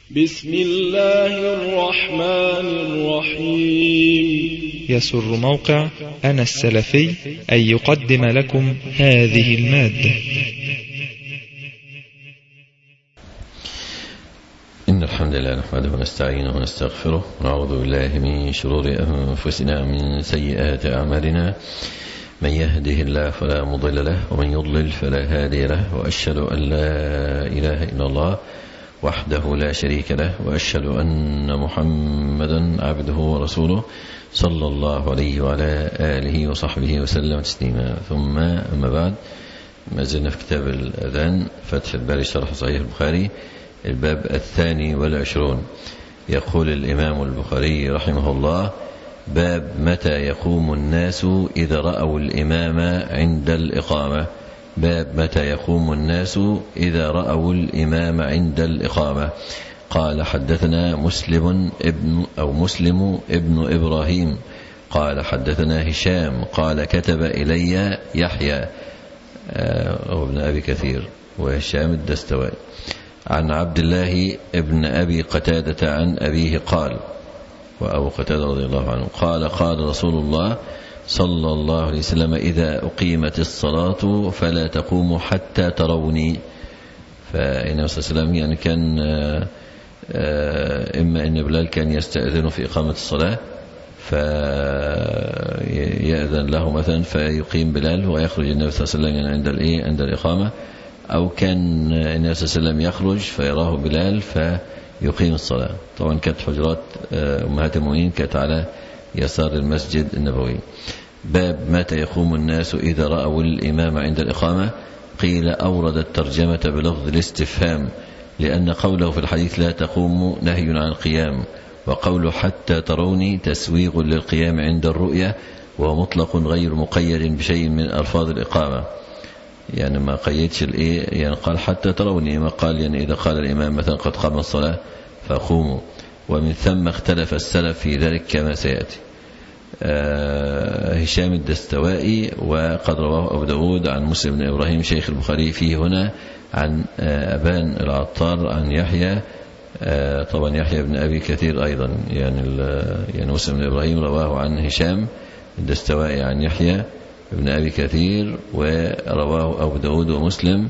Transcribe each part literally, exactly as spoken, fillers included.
بسم الله الرحمن الرحيم. يسر موقع أنا السلفي أن يقدم لكم هذه المادة. إن الحمد لله نحمده ونستعينه ونستغفره ونعوذ بالله من شرور أنفسنا ومن سيئات أعمالنا. من يهده الله فلا مضل له ومن يضلل فلا هادي له، وأشهد أن لا إله إلا الله وحده لا شريك له، وأشهد أن محمدا عبده ورسوله صلى الله عليه وعلى آله وصحبه وسلم تسليما. ثم أما بعد، ما زلنا في كتاب الأذان، فتح الباري شرح صحيح البخاري، الباب الثاني والعشرون. يقول الإمام البخاري رحمه الله: باب متى يقوم الناس إذا رأوا الإمام عند الإقامة. باب متى يقوم الناس إذا رأوا الإمام عند الإقامة. قال: حدثنا مسلم ابن أو مسلم ابن إبراهيم قال: حدثنا هشام قال: كتب إلي يحيى أو ابن أبي كثير وهشام الدستوائي عن عبد الله ابن أبي قتادة عن أبيه قال، وأبو قتادة رضي الله عنه قال: قال رسول الله صلى الله عليه وسلم: إذا أقيمت الصلاة فلا تقوموا حتى تروني. فإنه صلى الله عليه وسلم يعني كان إما أن بلال كان يستأذن في إقامة الصلاة فيأذن له مثلا فيقيم بلال ويخرج النبي صلى الله عليه وسلم عند الإيه عند الإقامة، أو كان النبي صلى الله عليه وسلم يخرج فيراه بلال فيقيم الصلاة. طبعا كانت حجرات أمهات المؤمنين كانت على يسار المسجد النبوي. باب متى يقوم الناس إذا رأوا الإمام عند الإقامة. قيل: أورد الترجمة بلفظ الاستفهام، لأن قوله في الحديث لا تقوم نهي عن القيام، وقوله حتى تروني تسويغ للقيام عند الرؤية، وهو مطلق غير مقيد بشيء من ألفاظ الإقامة. يعني ما قيدش الإيه، يعني قال حتى تروني، ما قال يعني إذا قال الإمام مثلا قد قام الصلاة فقوموا. ومن ثم اختلف السلف في ذلك كما سيأتي. هشام الدستوائي وقد رواه أبو داود عن مسلم بن إبراهيم شيخ البخاري فيه هنا عن أبان العطار عن يحيى، طبعا يحيى بن أبي كثير أيضا، يعني يعني مسلم بن إبراهيم رواه عن هشام الدستوائي عن يحيى بن أبي كثير، ورواه أبو داود ومسلم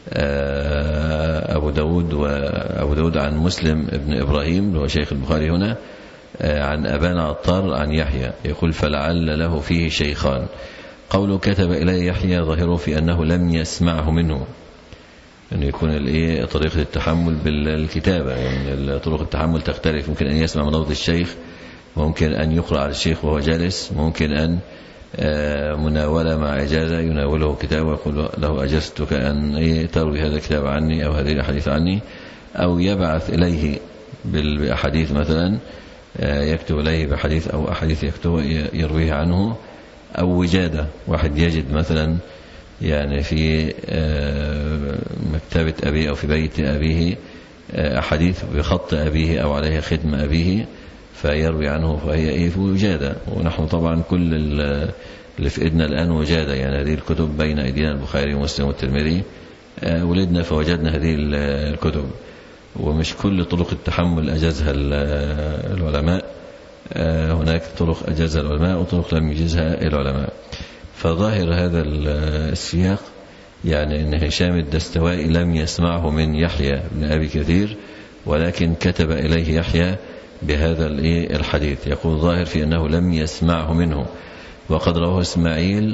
أبو داود وأبو داود عن مسلم بن إبراهيم اللي هو شيخ البخاري هنا عن أبان عطار عن يحيى. يقول: فلعل له فيه شيخان. قوله كتب إليه يحيى ظاهره في أنه لم يسمعه منه، أن يكون الإيه طريقة التحمل بالكتابة، يعني طرق التحمل تختلف. ممكن أن يسمع من لفظ الشيخ، ممكن أن يقرأ على الشيخ وهو جالس، ممكن أن مناولة مع إجازة يناوله كتاب ويقول له: أجزتك أن تروي هذا الكتاب عني أو هذه الأحاديث عني، أو يبعث إليه بأحاديث مثلا، يكتب إليه بحديث أو أحاديث يكتب يرويه عنه، أو وجادة، واحد يجد مثلا يعني في مكتبة أبيه أو في بيت أبيه أحاديث بخط أبيه أو عليها ختم أبيه فيروي عنه، فهي إيه في وجادة. ونحن طبعا كل اللي في إيدنا الآن وجادة، يعني هذه الكتب بين أيدينا البخاري ومسلم والترمذي، ولدنا فوجدنا هذه الكتب. ومش كل طرق التحمل أجازها العلماء، هناك طرق أجازها العلماء وطرق لم يجزها العلماء. فظاهر هذا السياق يعني أن هشام الدستوائي لم يسمعه من يحيى بن أبي كثير، ولكن كتب إليه يحيى بهذا الحديث. يقول: ظاهر في أنه لم يسمعه منه. وقد رواه إسماعيل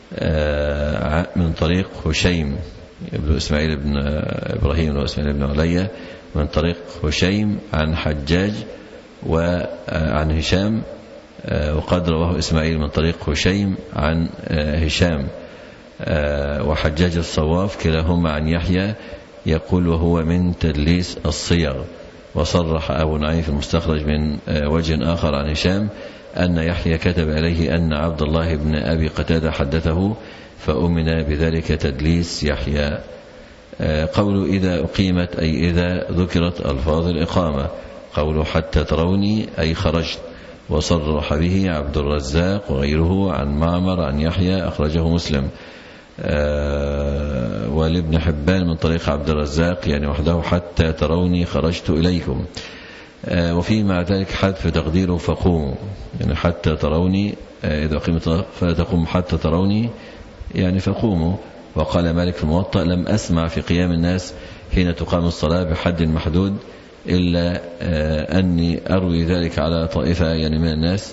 من طريق هشيم ابن إسماعيل بن إبراهيم وإسماعيل بن علي من طريق هشيم عن حجاج وعن هشام، وقد رواه إسماعيل من طريق هشيم عن هشام وحجاج الصواف كلاهما عن يحيى. يقول: وهو من تدليس الصيغ. وصرح أبو نعيم في المستخرج من وجه آخر عن هشام أن يحيى كتب إليه أن عبد الله بن أبي قتادة حدثه، فأمن بذلك تدليس يحيى. قول إذا أقيمت أي إذا ذكرت ألفاظ الإقامة. قول حتى تروني أي خرجت. وصرح به عبد الرزاق وغيره عن معمر عن يحيى، أخرجه مسلم. ولابن حبان من طريق عبد الرزاق يعني وحده حتى تروني خرجت إليكم. وفي مع ذلك حذف تقديره فقوموا يعني حتى تروني إذا قيمت فلا تقوم حتى تروني يعني فقوموا. وقال مالك في الموطأ لم أسمع في قيام الناس حين تقام الصلاة بحد محدود إلا أني أروي ذلك على طائفة يعني من الناس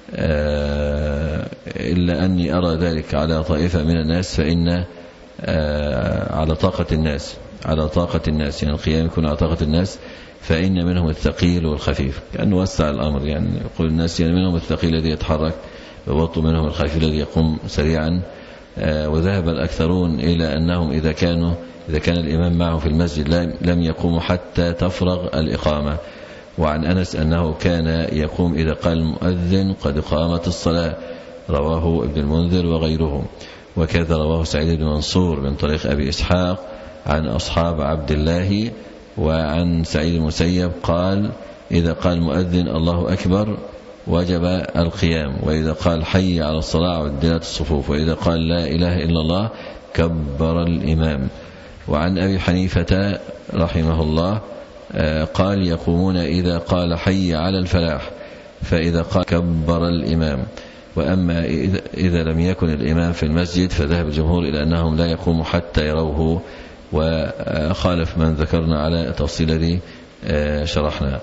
إلا أني أرى ذلك على طائفة من الناس فإن على طاقة الناس على طاقة الناس يعني القيام يكون على طاقة الناس فإن منهم الثقيل والخفيف كأنه وسع الأمر يعني يقول الناس يعني منهم الثقيل الذي يتحرك وبطوا منهم الخفيف الذي يقوم سريعا. وذهب الأكثرون إلى أنهم إذا كانوا إذا كان الإمام معه في المسجد لم يقوموا حتى تفرغ الإقامة. وعن أنس أنه كان يقوم إذا قال المؤذن قد قامت الصلاة رواه ابن المنذر وغيره. وكذا رواه سعيد بن منصور من طريق أبي إسحاق عن أصحاب عبد الله وعن سعيد المسيب قال إذا قال المؤذن الله أكبر وجب القيام وإذا قال حي على الصلاة عدلت الصفوف وإذا قال لا إله إلا الله كبر الإمام. وعن أبي حنيفة رحمه الله قال يقومون إذا قال حي على الفلاح فإذا قال كبر الإمام. وأما إذا لم يكن الإمام في المسجد فذهب الجمهور إلى أنهم لا يقوموا حتى يروه وخالف من ذكرنا على التفصيل الذي شرحنا.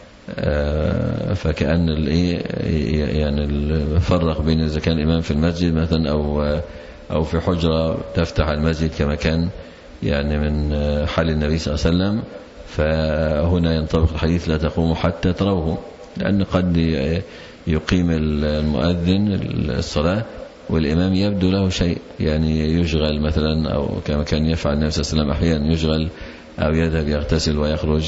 فكأن يعني فرق بين إذا كان الإمام في المسجد مثلا أو أو في حجرة تفتح المسجد كما كان يعني من حال النبي صلى الله عليه وسلم فهنا ينطبق الحديث لا تقوموا حتى تروه لأن قد يقيم المؤذن الصلاة والإمام يبدو له شيء يعني يشغل مثلا أو كما كان يفعل النبي صلى الله عليه وسلم أحيانا يشغل أو يذهب يغتسل ويخرج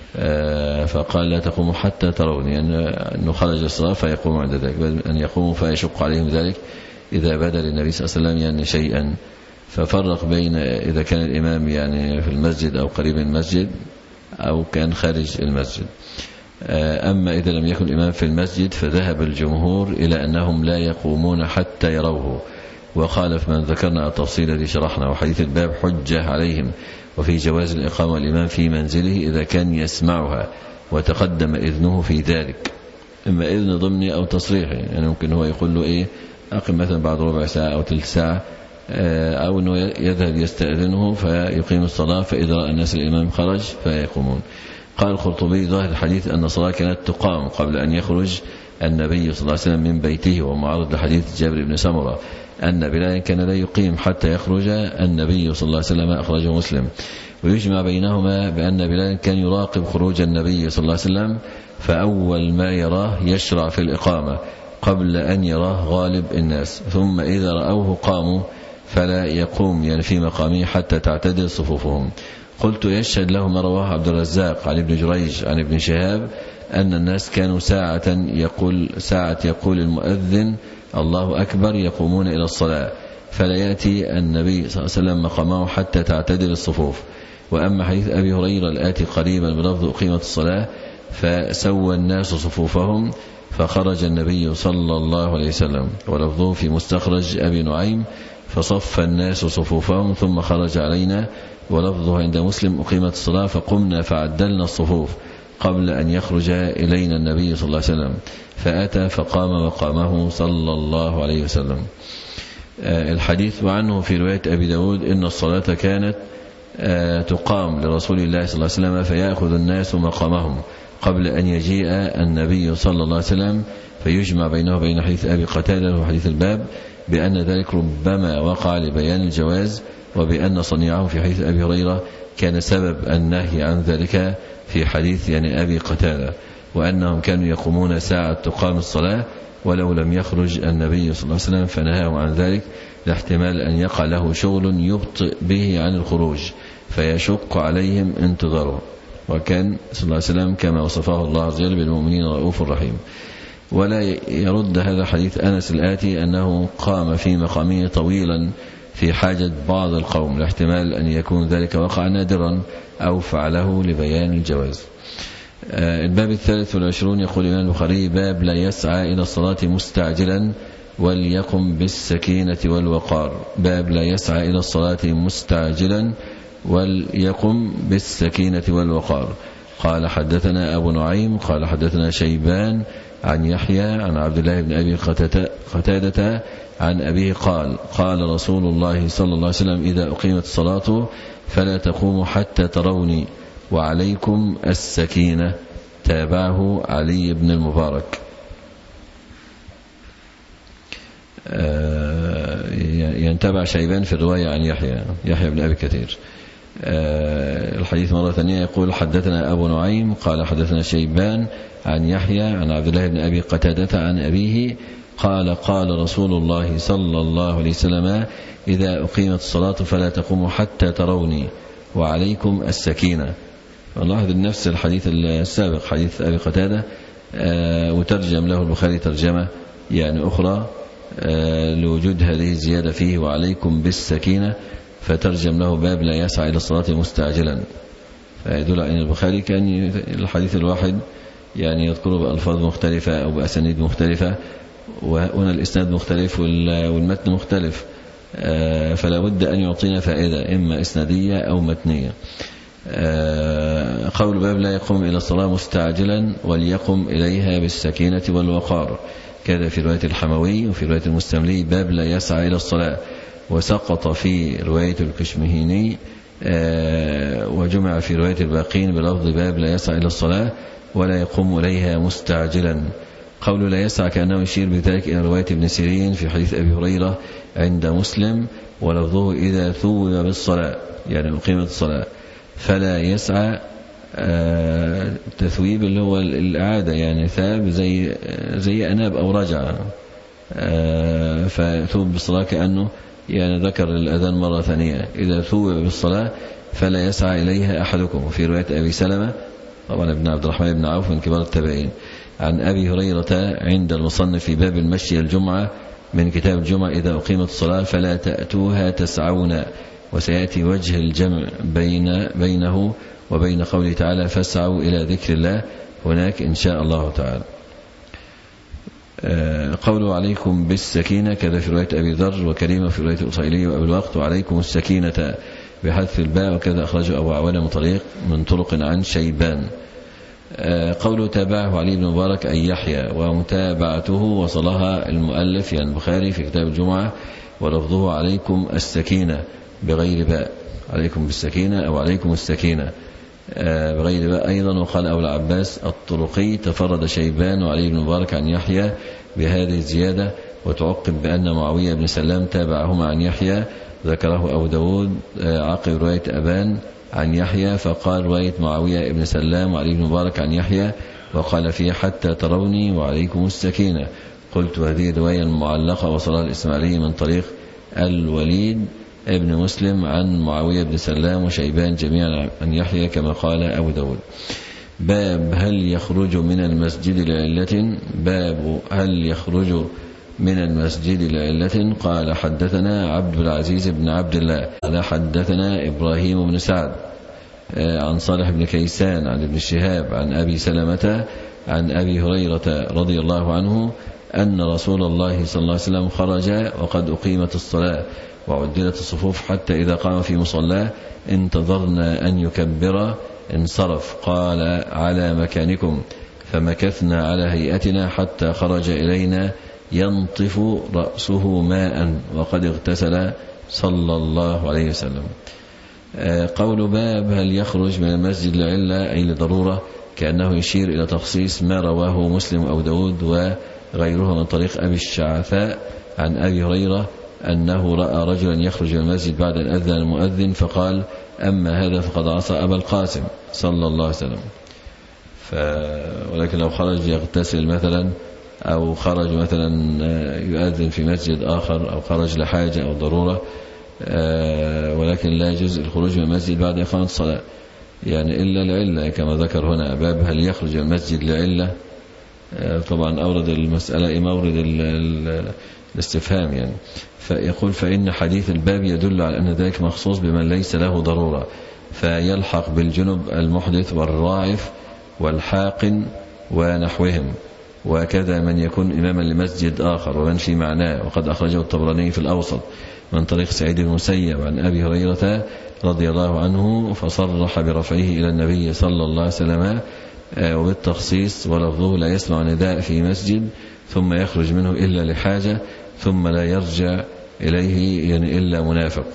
فقال لا تقوموا حتى تروني يعني أنه خرج الصلاة فيقوم عند ذلك أن يقوموا فيشق عليهم ذلك إذا بدا للنبي صلى الله عليه وسلم يعني شيئا. ففرق بين إذا كان الإمام يعني في المسجد أو قريب من المسجد أو كان خارج المسجد. أما إذا لم يكن الإمام في المسجد فذهب الجمهور إلى أنهم لا يقومون حتى يروه وخالف من ذكرنا التفصيل الذي شرحنا. وحديث الباب حجة عليهم وفي جواز الإقامة والإمام في منزله إذا كان يسمعها وتقدم إذنه في ذلك إما إذن ضمني أو تصريحي يعني ممكن هو يقول له إيه أقم مثلا بعد ربع ساعة أو ثلث ساعة أو أنه يذهب يستأذنه فيقيم الصلاة فإذا رأى الناس الإمام خرج فيقومون. قال القرطبي ظاهر الحديث أن الصلاة كانت تقام قبل أن يخرج النبي صلى الله عليه وسلم من بيته ومعارض لحديث جابر بن سمرة أن بلال كان لا يقيم حتى يخرج النبي صلى الله عليه وسلم أخرجه مسلم. ويجمع بينهما بأن بلال كان يراقب خروج النبي صلى الله عليه وسلم فأول ما يراه يشرع في الإقامة قبل أن يراه غالب الناس ثم إذا رأوه قاموا فلا يقوم يعني في مقامه حتى تعتدل صفوفهم. قلت يشهد له ما رواه عبد الرزاق عن ابن جريج عن ابن شهاب أن الناس كانوا ساعة يقول ساعة يقول المؤذن الله أكبر يقومون إلى الصلاة فلا يأتي النبي صلى الله عليه وسلم مقامه حتى تعتدل الصفوف. وأما حديث أبي هريرة الآتي قريبا بلفظ أقيمت الصلاة فسوى الناس صفوفهم فخرج النبي صلى الله عليه وسلم ولفظه في مستخرج أبي نعيم فصف الناس صفوفهم ثم خرج علينا ولفظه عند مسلم أقيمت الصلاة فقمنا فعدلنا الصفوف قبل أن يخرج إلينا النبي صلى الله عليه وسلم فأتى فقام مقامه صلى الله عليه وسلم. الحديث عنه في رواية أبي داود إن الصلاة كانت تقام لرسول الله صلى الله عليه وسلم فيأخذ الناس مقامهم قبل أن يجيء النبي صلى الله عليه وسلم فيجمع بينه وبين حديث أبي قتادة وحديث الباب بأن ذلك ربما وقع لبيان الجواز وبأن صنيعه في حديث أبي هريرة كان سبب النهي عن ذلك في حديث يعني أبي قتادة وأنهم كانوا يقومون ساعة تقام الصلاة ولو لم يخرج النبي صلى الله عليه وسلم فنهاهم عن ذلك لاحتمال أن يقع له شغل يبطئ به عن الخروج فيشق عليهم انتظاره وكان صلى الله عليه وسلم كما وصفه الله عز وجل بالمؤمنين رؤوف رحيم. ولا يرد هذا حديث أنس الآتي أنه قام في مقامه طويلا في حاجة بعض القوم لاحتمال أن يكون ذلك وقع نادرا أو فعله لبيان الجواز. الباب الثالث والعشرون يقول الإمام البخاري باب لا يسعى إلى الصلاة مستعجلا وليقم بالسكينة والوقار. باب لا يسعى إلى الصلاة مستعجلا وليقم بالسكينة والوقار. قال حدثنا أبو نعيم قال حدثنا شيبان عن يحيى عن عبد الله بن أبي قتادة عن أبيه قال قال رسول الله صلى الله عليه وسلم إذا أقيمت الصلاة فلا تقوموا حتى تروني وعليكم السكينة. تابعه علي بن المبارك. ينتبع شيبان في الرواية عن يحيى يحيى بن أبي كثير. الحديث مرة ثانية يقول حدثنا أبو نعيم قال حدثنا شيبان عن يحيى عن عبد الله بن أبي قتادة عن أبيه قال قال رسول الله صلى الله عليه وسلم إذا أقيمت الصلاة فلا تقوموا حتى تروني وعليكم السكينة. نلاحظ نفس الحديث السابق حديث أبي قتادة وترجم له البخاري ترجمة يعني أخرى لوجود هذه الزيادة فيه وعليكم بالسكينة، فترجم له باب لا يسعى إلى الصلاة مستعجلا. فيدل على أن البخاري كان الحديث الواحد يعني يذكره بألفاظ مختلفة أو بأسانيد مختلفة، وهنا الإسناد مختلف والمتن مختلف، فلا بد أن يعطينا فائدة إما إسنادية أو متنية. قول باب لا يقوم إلى الصلاة مستعجلا وليقم إليها بالسكينة والوقار. كذا في رواية الحموي وفي رواية المستملي باب لا يسعى إلى الصلاة، وسقط في رواية الكشمهيني وجمع في رواية الباقين بلفظ باب لا يسعى إلى الصلاة ولا يقوم إليها مستعجلا. قول لا يسعى كأنه يشير بذلك إلى رواية ابن سيرين في حديث أبي هريرة عند مسلم ولفظه إذا ثوب بالصلاة يعني أقيمت الصلاة فلا يسعى. تثويب اللي هو الإعادة يعني ثاب زي زي أناب أو رجع، فثوب بالصلاة كأنه يعني ذكر الأذان مرة ثانية إذا ثوب بالصلاة فلا يسعى إليها أحدكم. وفي رواية أبي سلمة طبعا ابن عبد الرحمن بن عوف من كبار التابعين عن أبي هريرة عند المصنف في باب المشي الجمعة من كتاب الجمعة إذا أقيمت الصلاة فلا تأتوها تسعون. وسيأتي وجه الجمع بين بينه وبين قوله تعالى فاسعوا إلى ذكر الله هناك إن شاء الله تعالى. قوله عليكم بالسكينة كذا في رواية أبي ذر وكريمة في رواية الأصيلي وأبي الوقت وعليكم السكينة بحذف الباء وكذا أخرجه أبو عوانة من طريق من طرق عن شيبان. قوله تابعه علي بن مبارك أي يحيى ومتابعته وصلها المؤلف يعني البخاري في كتاب الجمعة ولفظه عليكم السكينة بغير باء عليكم بالسكينة أو عليكم السكينة بغير باء أيضا. وقال أبو العباس الطرقي تفرد شيبان وعلي بن مبارك عن يحيى بهذه الزيادة وتعقب بأن معاوية بن سلام تابعهما عن يحيى ذكره أبو داود عقب رواية أبان عن يحيى فقال رواية معاوية بن سلام وعلي بن مبارك عن يحيى وقال فيه حتى تروني وعليكم السكينة. قلت هذه الرواية المعلقة وصلها الإسماعيلي من طريق الوليد ابن مسلم عن معاوية بن سلام وشيبان جميعا عن يحيى كما قال أبو داود. باب هل يخرج من المسجد لعلة باب هل يخرج من المسجد لعلة. قال حدثنا عبد العزيز بن عبد الله قال حدثنا إبراهيم بن سعد عن صالح بن كيسان عن ابن شهاب عن أبي سلمة عن أبي هريرة رضي الله عنه أن رسول الله صلى الله عليه وسلم خرج وقد أقيمت الصلاة وعدلت الصفوف حتى إذا قام في مصلاه انتظرنا أن يكبر انصرف قال على مكانكم فمكثنا على هيئتنا حتى خرج إلينا ينطف رأسه ماء وقد اغتسل صلى الله عليه وسلم. قول باب هل يخرج من المسجد لعلة أي لضرورة كأنه يشير إلى تخصيص ما رواه مسلم أو داود وغيره من طريق أبي الشعثاء عن أبي هريرة أنه رأى رجلا يخرج من المسجد بعد أن أذن المؤذن فقال أما هذا فقد عصى أبا القاسم صلى الله عليه وسلم. ف... ولكن لو خرج يغتسل مثلا أو خرج مثلا يؤذن في مسجد آخر أو خرج لحاجة أو ضرورة ولكن لا يجوز الخروج من المسجد بعد إقامة الصلاة يعني إلا لعلة كما ذكر هنا باب هل يخرج من المسجد لعلة. طبعا أورد المسألة مورد الاستفهام يعني فيقول فإن حديث الباب يدل على أن ذلك مخصوص بمن ليس له ضرورة فيلحق بالجنب المحدث والراعف والحاقن ونحوهم وكذا من يكون إماما لمسجد آخر ومن في معناه. وقد أخرجه الطبراني في الأوسط من طريق سعيد بن المسيب عن أبي هريرة رضي الله عنه فصرح برفعه إلى النبي صلى الله عليه وسلم وبالتخصيص ولفظه لا يسمع نداء في مسجد ثم يخرج منه إلا لحاجة ثم لا يرجع إليه يعني إلا منافق.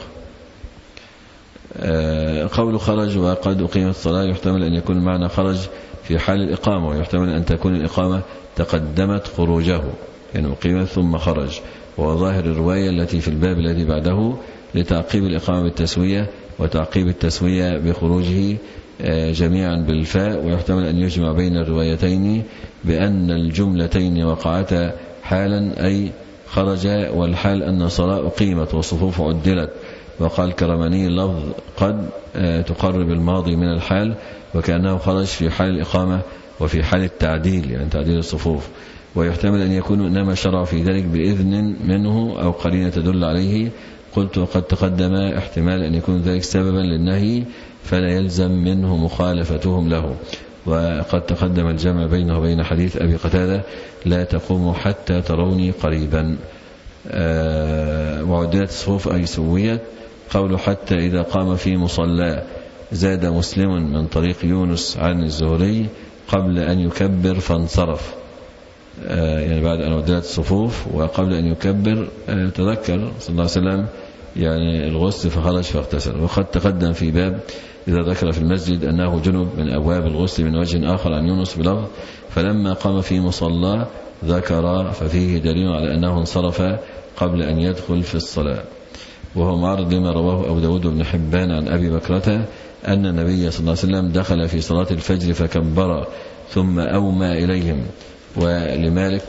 قول خرج وقد أقيمت الصلاة يحتمل أن يكون المعنى خرج في حال الإقامة، ويحتمل أن تكون الإقامة تقدمت خروجه يعني أقيمت ثم خرج، وظاهر الرواية التي في الباب الذي بعده لتعقيب الإقامة بالتسوية وتعقيب التسوية بخروجه جميعا بالفاء. ويحتمل أن يجمع بين الروايتين بأن الجملتين وقعتا حالا أي خرج، والحال أن الصلاة أقيمت والصفوف عدلت. وقال كرماني اللفظ قد تقرب الماضي من الحال وكأنه خرج في حال الإقامة وفي حال التعديل يعني تعديل الصفوف. ويحتمل أن يكون إنما شرع في ذلك بإذن منه أو قرينة تدل عليه. قلت وقد تقدم احتمال أن يكون ذلك سببا للنهي فلا يلزم منه مخالفتهم له. وقد تقدم الجمع بينه وبين حديث أبي قتادة لا تقوم حتى تروني قريبا. أه وعدلت الصفوف أي سويت. قول حتى إذا قام في مصلى زاد مسلم من طريق يونس عن الزهري قبل أن يكبر فانصرف، أه يعني بعد أن عدلت الصفوف وقبل أن يكبر أه تذكر صلى الله عليه وسلم يعني الغسل فخرج فاغتسل. وقد تقدم في باب إذا ذكر في المسجد أنه جنب من أبواب الغسل من وجه آخر عن يونس بلفظ فلما قام في مصلى ذكر، ففيه دليل على أنه انصرف قبل أن يدخل في الصلاة. وهو معرض لما رواه أبو داود بن حبان عن أبي بكرة أن النبي صلى الله عليه وسلم دخل في صلاة الفجر فكبر ثم أومى إليهم. ولمالك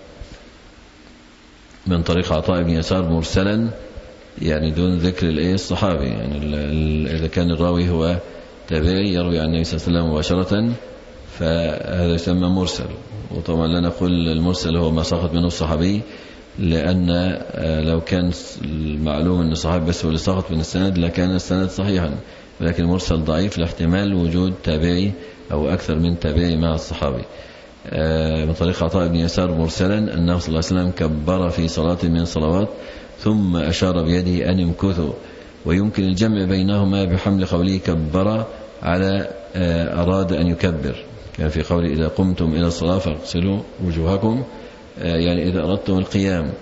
من طريق عطاء بن يسار مرسلا يعني دون ذكر الايه الصحابي، يعني إذا كان الراوي هو تابعي يروي عن النبي صلى الله عليه وسلم مباشرة فهذا يسمى مرسل. وطبعا لا نقول المرسل هو ما سقط منه الصحابي، لأن لو كان المعلوم أن الصحابي بس هو اللي سقط من السند لكان السند صحيحا، ولكن المرسل ضعيف لاحتمال وجود تابعي أو أكثر من تابعي مع الصحابي. من طريق عطاء بن يسار مرسلا أنه صلى الله عليه وسلم كبر في صلاة من صلوات ثم أشار بيده أن امكثوا. ويمكن الجمع بينهما بحمل قوله كبر على أراد أن يكبر، كان في قوله إذا قمتم إلى الصلاة فاغسلوا وجوهكم يعني إذا أردتم القيام،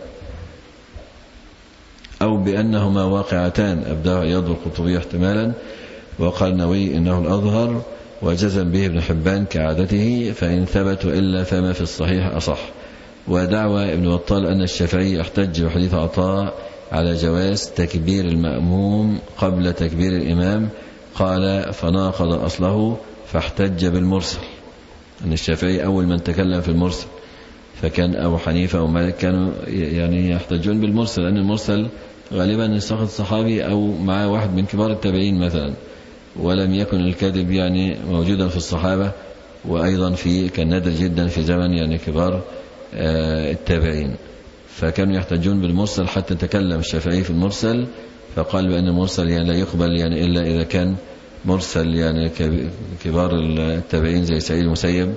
أو بأنهما واقعتان أبداه عياض القطبي احتمالا. وقال نووي إنه الأظهر وجزم به ابن حبان كعادته فإن ثبت إلا فما في الصحيح أصح. ودعوى ابن بطال أن الشافعي احتج بحديث عطاء على جواز تكبير المأموم قبل تكبير الإمام، قال فناقض أصله فاحتج بالمرسل. أن الشافعي أول من تكلم في المرسل، فكان أبو حنيفة ومالك كانوا يعني يحتجون بالمرسل لأن المرسل غالبا سقط صحابي أو معه واحد من كبار التابعين مثلا، ولم يكن الكذب يعني موجودا في الصحابة، وأيضا في كان نادر جدا في زمن يعني كبار التابعين، فكانوا يحتجون بالمرسل. حتى تكلم الشافعي في المرسل فقال بأن المرسل يعني لا يقبل يعني إلا إذا كان مرسل يعني كبار التابعين زي سعيد المسيب،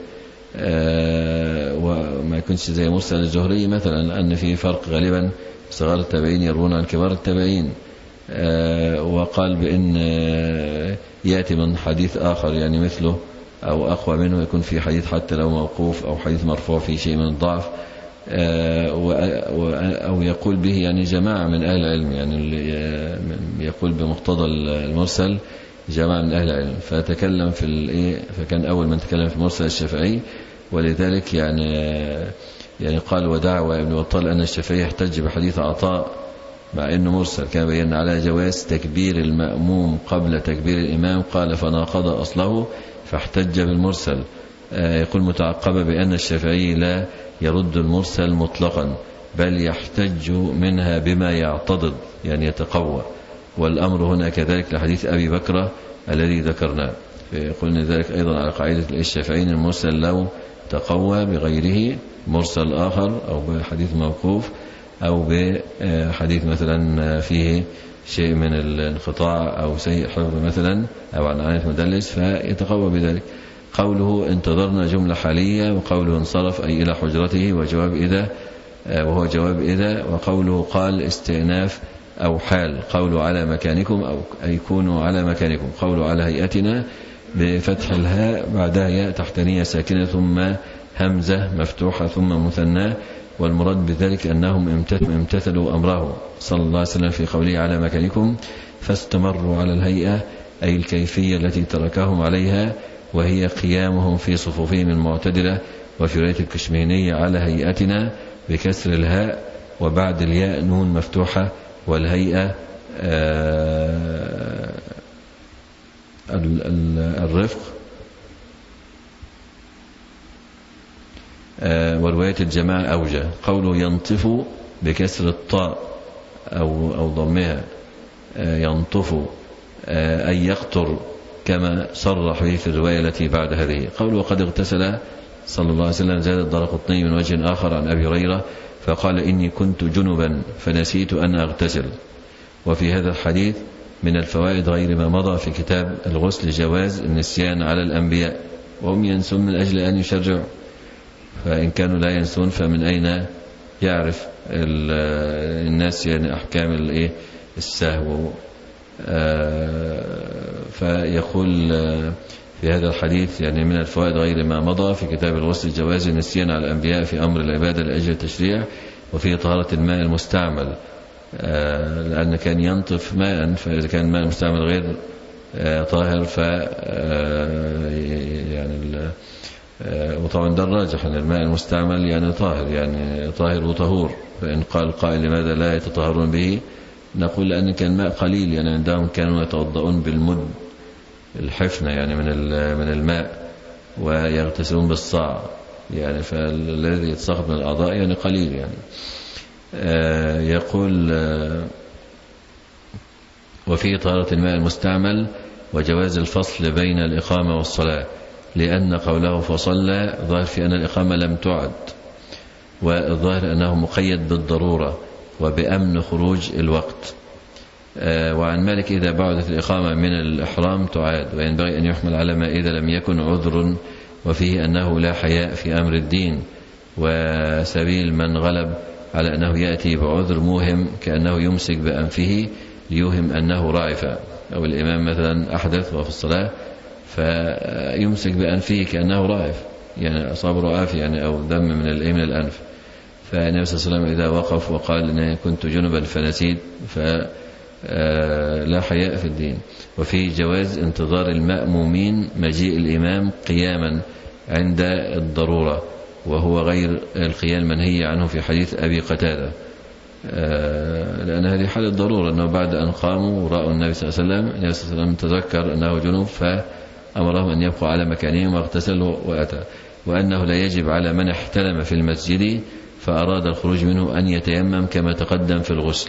وما يكونش زي مرسل الزهري مثلا، لأن في فرق غالبا صغار التابعين يروون عن كبار التابعين. وقال بأن يأتي من حديث آخر يعني مثله أو أقوى منه يكون في حديث حتى لو موقوف أو حديث مرفوع في شيء من الضعف، أو يقول به يعني جماعة من أهل العلم، يعني اللي يقول بمقتضى المرسل جماعة من أهل العلم. فتكلم في الإيه، فكان أول من تكلم في المرسل الشافعي، ولذلك يعني يعني قال ودعوى ابن بطال أن الشافعي يحتج بحديث عطاء مع أنه مرسل كان بيّن على جواز تكبير المأموم قبل تكبير الإمام، قال فناقض أصله فاحتج بالمرسل. يقول متعقبة بأن الشافعي لا يرد المرسل مطلقا بل يحتج منها بما يعتضد يعني يتقوى، والأمر هنا كذلك لحديث أبي بكرة الذي ذكرناه. قلنا ذلك أيضا على قاعدة الشافعين المرسل لو تقوى بغيره مرسل آخر أو بحديث موقوف أو بحديث مثلا فيه شيء من الانقطاع أو سيء حفظ مثلا أو عن عانة مدلس فيتقوى بذلك. قوله انتظرنا جملة حالية، وقوله انصرف أي إلى حجرته، وجواب إذا وهو جواب إذا، وقوله قال استئناف أو حال، قوله على مكانكم أو أي كونوا على مكانكم، قوله على هيئتنا بفتح الهاء بعدها ياء تحتانية ساكنة ثم همزة مفتوحة ثم مثنى، والمراد بذلك أنهم امتثلوا أمره صلى الله عليه وسلم في قوله على مكانكم فاستمروا على الهيئة أي الكيفية التي تركهم عليها، وهي قيامهم في صفوفهم المعتدلة. وفي رواية الكشمينية على هيئتنا بكسر الهاء وبعد الياء نون مفتوحة، والهيئة آه الرفق. آه ورواية الجماعة أوجه. قوله ينطف بكسر الطاء أو, أو ضمها آه ينطف آه أي يقطر كما صرح به في الرواية التي بعد هذه. قوله قد اغتسل صلى الله عليه وسلم زاد الدارقطني من وجه آخر عن أبي هريرة فقال إني كنت جنبا فنسيت أن أغتسل. وفي هذا الحديث من الفوائد غير ما مضى في كتاب الغسل جواز النسيان على الأنبياء، وهم ينسون من أجل أن يشرعوا، فإن كانوا لا ينسون فمن أين يعرف الناس يعني أحكام السهو. فيقول في هذا الحديث يعني من الفوائد غير ما مضى في كتاب الغسل جواز النسيان على الأنبياء في أمر العبادة لأجل التشريع، وفي طهارة الماء المستعمل لأن كان ينطف ماء، فإذا كان الماء المستعمل غير طاهر ف يعني وطبعا ده الراجح أن الماء المستعمل يعني طاهر، يعني طاهر وطهور. فإن قال قائل لماذا لا يتطهرون به، نقول لأن كان الماء قليل، يعني عندهم كانوا يتوضؤون بالمد الحفنة يعني من من الماء ويغتسلون بالصاع، يعني فالذي يتساقط من الأعضاء يعني قليل يعني. آه يقول آه وفي طهارة الماء المستعمل وجواز الفصل بين الإقامة والصلاة، لأن قوله فصلى ظاهر في أن الإقامة لم تعد، والظاهر أنه مقيد بالضرورة وبأمن خروج الوقت. آه وعن مالك إذا بعدت الإقامة من الإحرام تعاد، وينبغي أن يحمل على ما إذا لم يكن عذر، وفيه أنه لا حياء في أمر الدين. وسبيل من غلب على أنه يأتي بعذر موهم كأنه يمسك بأنفه ليوهم أنه راعف، أو الإمام مثلا أحدث وفي الصلاة فيمسك بأنفه كأنه راعف، يعني أصاب رعاف يعني أو دم من من الأنف. فالنبي صلى الله عليه وسلم إذا وقف وقال إني كنت جنبا فنسيت فلا حياء في الدين. وفي جواز انتظار المأمومين مجيء الإمام قياما عند الضرورة، وهو غير القيام المنهي عنه في حديث أبي قتادة، لأن هذه حالة ضرورة، أنه بعد أن قاموا ورأوا النبي صلى الله عليه وسلم النبي صلى الله عليه وسلم تذكر أنه جنوب فأمرهم أن يبقوا على مكانهم واغتسلوا وأتى. وأنه لا يجب على من احتلم في المسجد فأراد الخروج منه أن يتيمم كما تقدم في الغسل.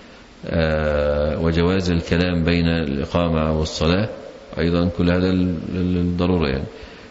وجواز الكلام بين الإقامة والصلاة أيضا كل هذا الضرورة يعني.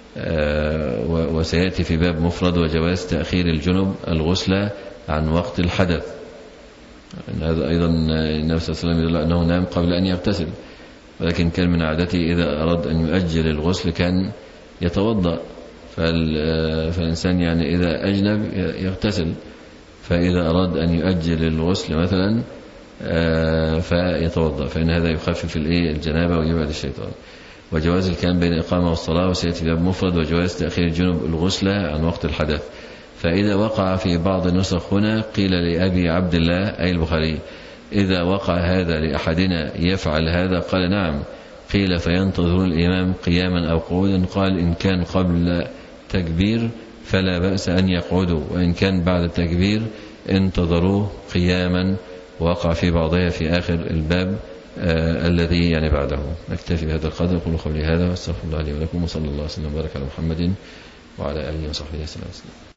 وسيأتي في باب مفرد وجواز تأخير الجنب الغسل عن وقت الحدث، هذا أيضا النبي صلى الله عليه وسلم يدل أنه نام قبل أن يغتسل، ولكن كان من عادته إذا أراد أن يؤجل الغسل كان يتوضأ، فالإنسان يعني إذا أجنب يغتسل، فإذا أراد أن يؤجل الغسل مثلا فيتوضأ، فإن هذا يخفف الجنابة ويبعد الشيطان. وجواز الكلام بين الإقامة والصلاة وسيأتي باب مفرد وجواز تأخير الجنب الغسل عن وقت الحدث. فإذا وقع في بعض النسخ هنا قيل لأبي عبد الله أي البخاري إذا وقع هذا لأحدنا يفعل هذا، قال نعم. قيل فينتظرون الإمام قياما أو قعودا، قال إن كان قبل تكبير فلا بأس أن يقعدوا، وإن كان بعد التكبير انتظروه قياما. وقع في بعضها في آخر الباب آه الذي يعني بعده. نكتفي بهذا القدر، أقول قولي هذا واستغفر الله لي ولكم، وصلى الله وسلم وبارك على محمد وعلى آله وصحبه وسلم.